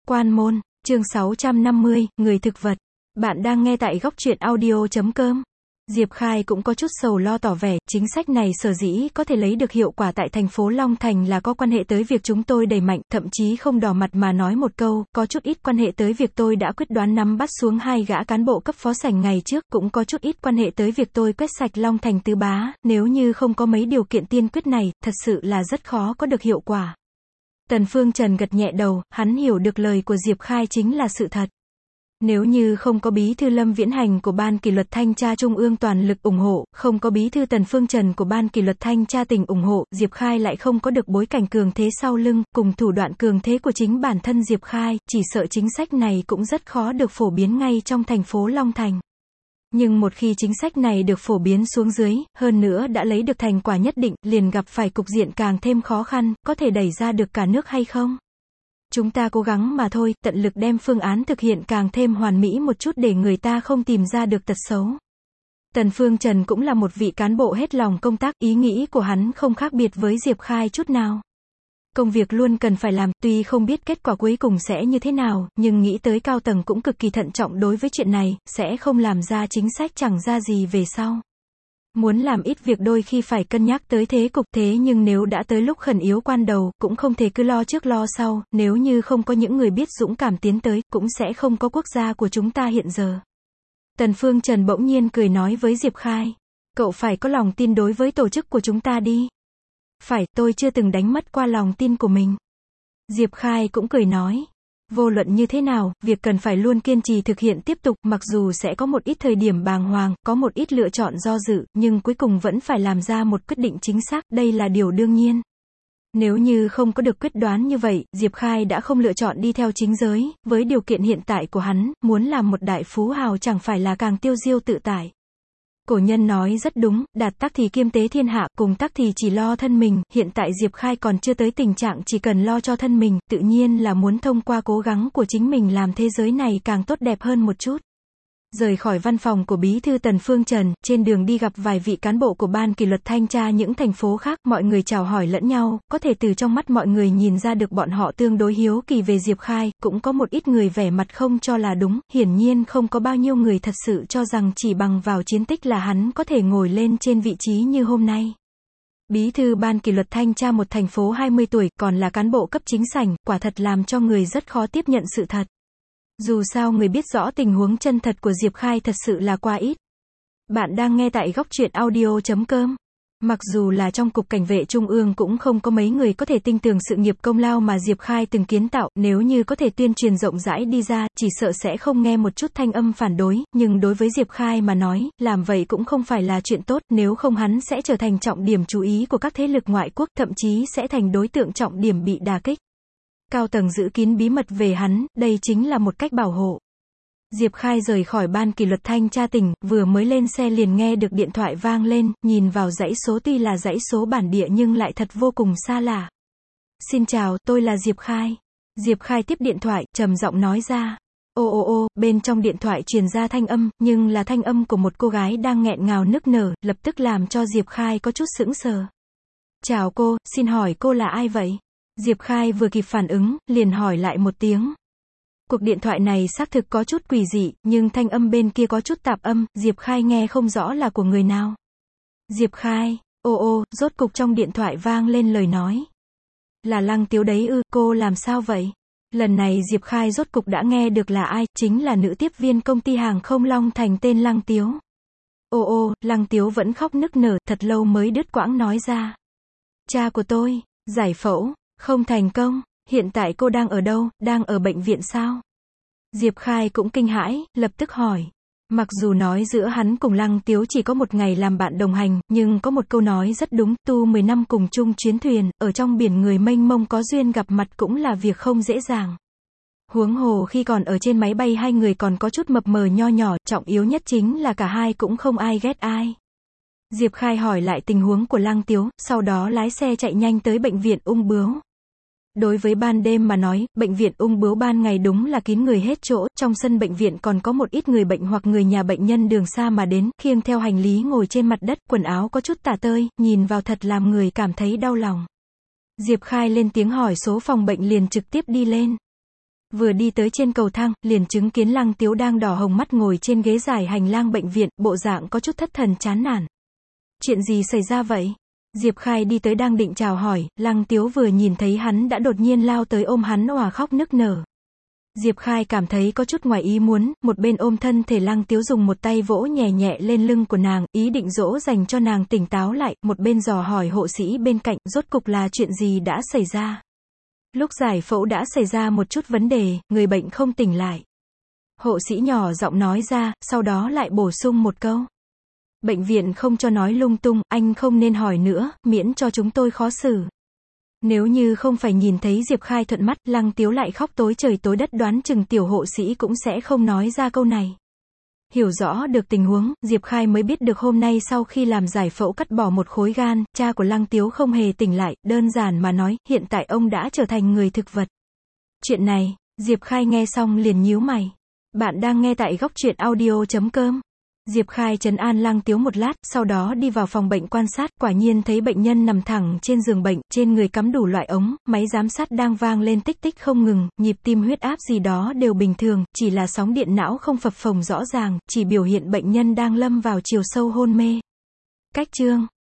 Quan môn, chương 650, người thực vật. Bạn đang nghe tại góc truyện audio.com. Diệp Khai cũng có chút sầu lo tỏ vẻ, chính sách này sở dĩ có thể lấy được hiệu quả tại thành phố Long Thành là có quan hệ tới việc chúng tôi đẩy mạnh, thậm chí không đỏ mặt mà nói một câu, có chút ít quan hệ tới việc tôi đã quyết đoán nắm bắt xuống 2 gã cán bộ cấp phó sảnh ngày trước, cũng có chút ít quan hệ tới việc tôi quét sạch Long Thành tứ bá, nếu như không có mấy điều kiện tiên quyết này, thật sự là rất khó có được hiệu quả. Tần Phương Trần gật nhẹ đầu, hắn hiểu được lời của Diệp Khai chính là sự thật. Nếu như không có bí thư Lâm Viễn Hành của Ban Kỷ luật Thanh tra Trung ương toàn lực ủng hộ, không có bí thư Tần Phương Trần của Ban Kỷ luật Thanh tra tỉnh ủng hộ, Diệp Khai lại không có được bối cảnh cường thế sau lưng, cùng thủ đoạn cường thế của chính bản thân Diệp Khai, chỉ sợ chính sách này cũng rất khó được phổ biến ngay trong thành phố Long Thành. Nhưng một khi chính sách này được phổ biến xuống dưới, hơn nữa đã lấy được thành quả nhất định, liền gặp phải cục diện càng thêm khó khăn, có thể đẩy ra được cả nước hay không? Chúng ta cố gắng mà thôi, tận lực đem phương án thực hiện càng thêm hoàn mỹ một chút để người ta không tìm ra được tật xấu. Tần Phương Trần cũng là một vị cán bộ hết lòng công tác, ý nghĩ của hắn không khác biệt với Diệp Khai chút nào. Công việc luôn cần phải làm, tuy không biết kết quả cuối cùng sẽ như thế nào, nhưng nghĩ tới cao tầng cũng cực kỳ thận trọng đối với chuyện này, sẽ không làm ra chính sách chẳng ra gì về sau. Muốn làm ít việc đôi khi phải cân nhắc tới thế cục, thế nhưng nếu đã tới lúc khẩn yếu quan đầu, cũng không thể cứ lo trước lo sau, nếu như không có những người biết dũng cảm tiến tới, cũng sẽ không có quốc gia của chúng ta hiện giờ. Tần Phương Trần bỗng nhiên cười nói với Diệp Khai, cậu phải có lòng tin đối với tổ chức của chúng ta đi. Phải, tôi chưa từng đánh mất qua lòng tin của mình. Diệp Khai cũng cười nói, vô luận như thế nào, việc cần phải luôn kiên trì thực hiện tiếp tục, mặc dù sẽ có một ít thời điểm bàng hoàng, có một ít lựa chọn do dự, nhưng cuối cùng vẫn phải làm ra một quyết định chính xác, đây là điều đương nhiên. Nếu như không có được quyết đoán như vậy, Diệp Khai đã không lựa chọn đi theo chính giới, với điều kiện hiện tại của hắn, muốn làm một đại phú hào chẳng phải là càng tiêu diêu tự tại. Cổ nhân nói rất đúng, đạt tắc thì kiêm tế thiên hạ, cùng tắc thì chỉ lo thân mình, hiện tại Diệp Khai còn chưa tới tình trạng chỉ cần lo cho thân mình, tự nhiên là muốn thông qua cố gắng của chính mình làm thế giới này càng tốt đẹp hơn một chút. Rời khỏi văn phòng của bí thư Tần Phương Trần, trên đường đi gặp vài vị cán bộ của Ban Kỷ luật Thanh tra những thành phố khác, mọi người chào hỏi lẫn nhau, có thể từ trong mắt mọi người nhìn ra được bọn họ tương đối hiếu kỳ về Diệp Khai, cũng có một ít người vẻ mặt không cho là đúng, hiển nhiên không có bao nhiêu người thật sự cho rằng chỉ bằng vào chiến tích là hắn có thể ngồi lên trên vị trí như hôm nay. Bí thư Ban Kỷ luật Thanh tra một thành phố 20 tuổi, còn là cán bộ cấp chính sảnh, quả thật làm cho người rất khó tiếp nhận sự thật. Dù sao người biết rõ tình huống chân thật của Diệp Khai thật sự là quá ít. Bạn đang nghe tại góc truyện audio.com. Mặc dù là trong Cục Cảnh vệ Trung ương cũng không có mấy người có thể tin tưởng sự nghiệp công lao mà Diệp Khai từng kiến tạo, nếu như có thể tuyên truyền rộng rãi đi ra, chỉ sợ sẽ không nghe một chút thanh âm phản đối, nhưng đối với Diệp Khai mà nói, làm vậy cũng không phải là chuyện tốt, nếu không hắn sẽ trở thành trọng điểm chú ý của các thế lực ngoại quốc, thậm chí sẽ thành đối tượng trọng điểm bị đả kích. Cao tầng giữ kín bí mật về hắn, đây chính là một cách bảo hộ. Diệp Khai rời khỏi Ban Kỷ luật Thanh tra tỉnh, vừa mới lên xe liền nghe được điện thoại vang lên, nhìn vào dãy số tuy là dãy số bản địa nhưng lại thật vô cùng xa lạ. Xin chào, tôi là Diệp Khai. Diệp Khai tiếp điện thoại, trầm giọng nói ra. Ô, bên trong điện thoại truyền ra thanh âm, nhưng là thanh âm của một cô gái đang nghẹn ngào nức nở, lập tức làm cho Diệp Khai có chút sững sờ. Chào cô, xin hỏi cô là ai vậy? Diệp Khai vừa kịp phản ứng, liền hỏi lại một tiếng. Cuộc điện thoại này xác thực có chút quỷ dị, nhưng thanh âm bên kia có chút tạp âm, Diệp Khai nghe không rõ là của người nào. Diệp Khai, rốt cục trong điện thoại vang lên lời nói. Là Lăng Tiếu đấy ư, cô làm sao vậy? Lần này Diệp Khai rốt cục đã nghe được là ai, chính là nữ tiếp viên công ty hàng không Long Thành tên Lăng Tiếu. Lăng Tiếu vẫn khóc nức nở, thật lâu mới đứt quãng nói ra. Cha của tôi, giải phẫu, không thành công, hiện tại cô đang ở đâu, đang ở bệnh viện sao? Diệp Khai cũng kinh hãi, lập tức hỏi. Mặc dù nói giữa hắn cùng Lăng Tiếu chỉ có một ngày làm bạn đồng hành, nhưng có một câu nói rất đúng, tu 10 năm cùng chung chuyến thuyền, ở trong biển người mênh mông có duyên gặp mặt cũng là việc không dễ dàng. Huống hồ khi còn ở trên máy bay hai người còn có chút mập mờ nho nhỏ, trọng yếu nhất chính là cả hai cũng không ai ghét ai. Diệp Khai hỏi lại tình huống của Lăng Tiếu, sau đó lái xe chạy nhanh tới bệnh viện ung bướu. Đối với ban đêm mà nói, bệnh viện ung bướu ban ngày đúng là kín người hết chỗ, trong sân bệnh viện còn có một ít người bệnh hoặc người nhà bệnh nhân đường xa mà đến, khiêng theo hành lý ngồi trên mặt đất, quần áo có chút tả tơi, nhìn vào thật làm người cảm thấy đau lòng. Diệp Khai lên tiếng hỏi số phòng bệnh liền trực tiếp đi lên. Vừa đi tới trên cầu thang, liền chứng kiến Lăng Tiếu đang đỏ hồng mắt ngồi trên ghế dài hành lang bệnh viện, bộ dạng có chút thất thần chán nản. Chuyện gì xảy ra vậy? Diệp Khai đi tới đang định chào hỏi, Lăng Tiếu vừa nhìn thấy hắn đã đột nhiên lao tới ôm hắn òa khóc nức nở. Diệp Khai cảm thấy có chút ngoài ý muốn, một bên ôm thân thể Lăng Tiếu dùng một tay vỗ nhẹ nhẹ lên lưng của nàng, ý định dỗ dành cho nàng tỉnh táo lại, một bên dò hỏi hộ sĩ bên cạnh, rốt cục là chuyện gì đã xảy ra. Lúc giải phẫu đã xảy ra một chút vấn đề, người bệnh không tỉnh lại. Hộ sĩ nhỏ giọng nói ra, sau đó lại bổ sung một câu. Bệnh viện không cho nói lung tung, anh không nên hỏi nữa, miễn cho chúng tôi khó xử. Nếu như không phải nhìn thấy Diệp Khai thuận mắt, Lăng Tiếu lại khóc tối trời tối đất, đoán chừng tiểu hộ sĩ cũng sẽ không nói ra câu này. Hiểu rõ được tình huống, Diệp Khai mới biết được hôm nay sau khi làm giải phẫu cắt bỏ một khối gan, cha của Lăng Tiếu không hề tỉnh lại, đơn giản mà nói, hiện tại ông đã trở thành người thực vật. Chuyện này, Diệp Khai nghe xong liền nhíu mày. Bạn đang nghe tại góc truyện audio.com. Diệp Khai trấn an Lăng Tiếu một lát, sau đó đi vào phòng bệnh quan sát, quả nhiên thấy bệnh nhân nằm thẳng trên giường bệnh, trên người cắm đủ loại ống, máy giám sát đang vang lên tích tích không ngừng, nhịp tim huyết áp gì đó đều bình thường, chỉ là sóng điện não không phập phồng rõ ràng, chỉ biểu hiện bệnh nhân đang lâm vào chiều sâu hôn mê. Cách chương